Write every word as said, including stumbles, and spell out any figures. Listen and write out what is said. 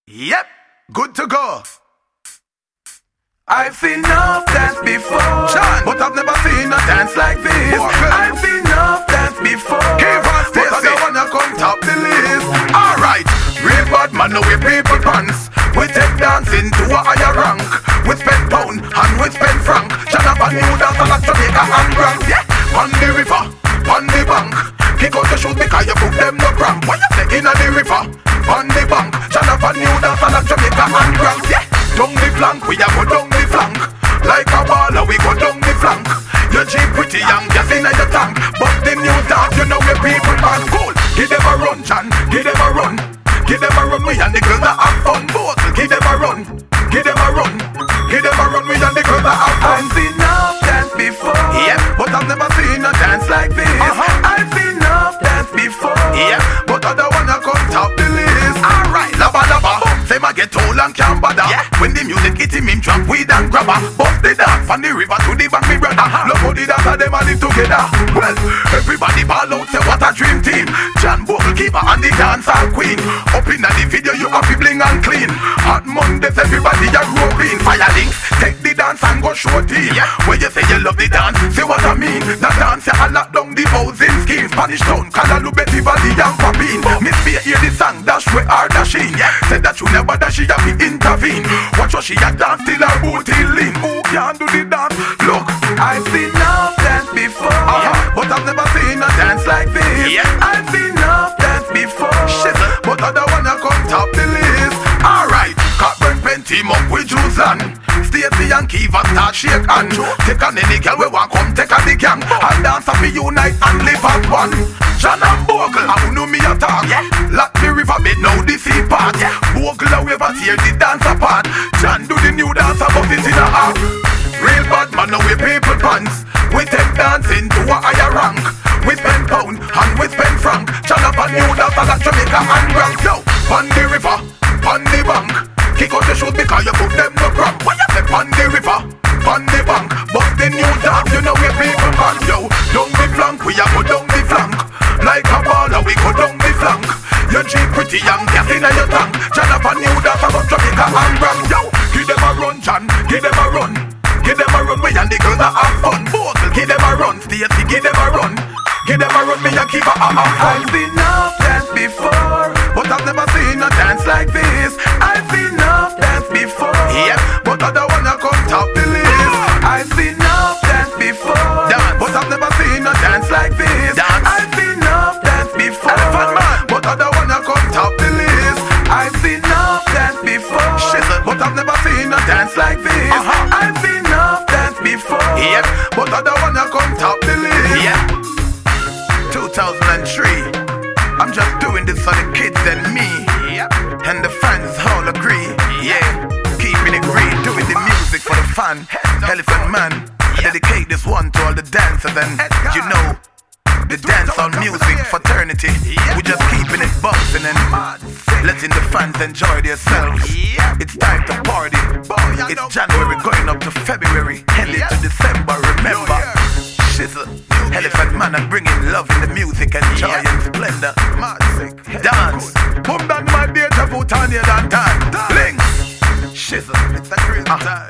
Yep, good to go. I've seen enough dance before, John, but I've never seen a dance like this. Walker. I've seen enough dance before, Give us but I this. don't wanna come top the list. Alright, real bad man, no we people pants. We take dancing to a higher rank. We spend pound and we spend franc. Jonathan New dance a lot Jamaica and Grand. Yeah, on the river, on the bank. Kick out the shoes because you put them no cramp. What you say in the river, on the bank. Jonathan New dance a lot Jamaica and Grand. Yeah, down the flank, we a go down the flank. Like a baller, we go down the flank. Your Jeep pretty young, just in your tank. But the new dance, you know where people pass cool. Give them a run, John, give them a run. Give them a run, we and the girls that have fun. Both, give them a run, give them a run. Give them a run, we and the girls that have fun. I've seen enough dance before, Yep, but I've never seen a dance like this. Uh-huh. I've seen enough dance before, Yep, but I don't wanna come top the list. alright, lava lava. Say my get tall and can't bother. Yeah. When the music hit him, him drop weed and grabber. Bust the dance from the river to the bank, me brother. Look how the dancer them a live together. Well, everybody ball out, say what a dream team. John Bogle keeper and the dancer queen. Up in the video, you have to bling and clean. Hot Mondays, everybody a roping. Fire links, take the dance and go show team. Yeah. When you say you love the dance, say what I mean. The dance, you a lock down the housing scheme. Spanish town, Calalu, Betty Valley and Papine. Miss Fear hear the song, dash we are dashing. Yeah. Said that you never dash, she have to intervene. Watch how she a dance till her booty lean. Who can do the dance? Look, I've seen enough dance before, Uh-huh. but I've never seen a dance like this. Yeah. I've seen enough dance before, Shizzle. but I don't wanna come top the list. alright, Cockburn pen team up with Juzan. Stacey and Kiva start shake hand. Take on any girl we want come take on the gang. And dance up unite and live as one. John and Bogle, I who know me a talk. Yeah. Lock the river bed now the sea part. Yeah. Bogle a wave tear the dance apart. John do the new dance but it in a half. Real bad man now we people pants. We take dancing to a higher rank. We spend pound and we spend franc. John up a new dance a lot Jamaica and Grand. Yo, on the river, on the bank. Kick out the shoes because you put them no cramp. What you say on the river, on the bank. But the new dance, you know where people pants. Yo, down the flank, we a go down the flank. Like a baller, we go down the flank. Your Jeep pretty young, gas in your tank. John up a new dance about Jamaica and Grand. Yo, give them a run, John, give them a run. Give them a run, we and the girls that have fun. Both, give them a run, Stacey, give them a run. Give them a run, me and keep a have fun. I've seen enough dance before, but I've never seen a dance like this. I've seen enough dance before, Yep. but I don't wanna come top the list. I've seen enough dance before, Dance. but I've never seen a dance like this. Dance. I've seen enough dance before, Elephant man. but I don't wanna come top the list. I've seen enough dance before, Shizzle. but I've never seen a dance like this. Uh-huh. I've seen enough dance before, Yep. but I don't wanna come top the list. Yeah. two thousand three. I'm just doing this for the kids and me. Yep. And the fans all agree. Yeah. Keeping it real, doing the music for the fun. Elephant man. I dedicate this one to all the dancers and you know the dance on music fraternity. We just keeping it bouncing and letting the fans enjoy themselves. It's time to party. It's January going up to February, heading to December. Remember, Shizzle, Elephant Man, and bringing love in the music and joy and splendor. Dance, boom down my beer to put on your dan dan. Links, Shizzle, it's a crazy time.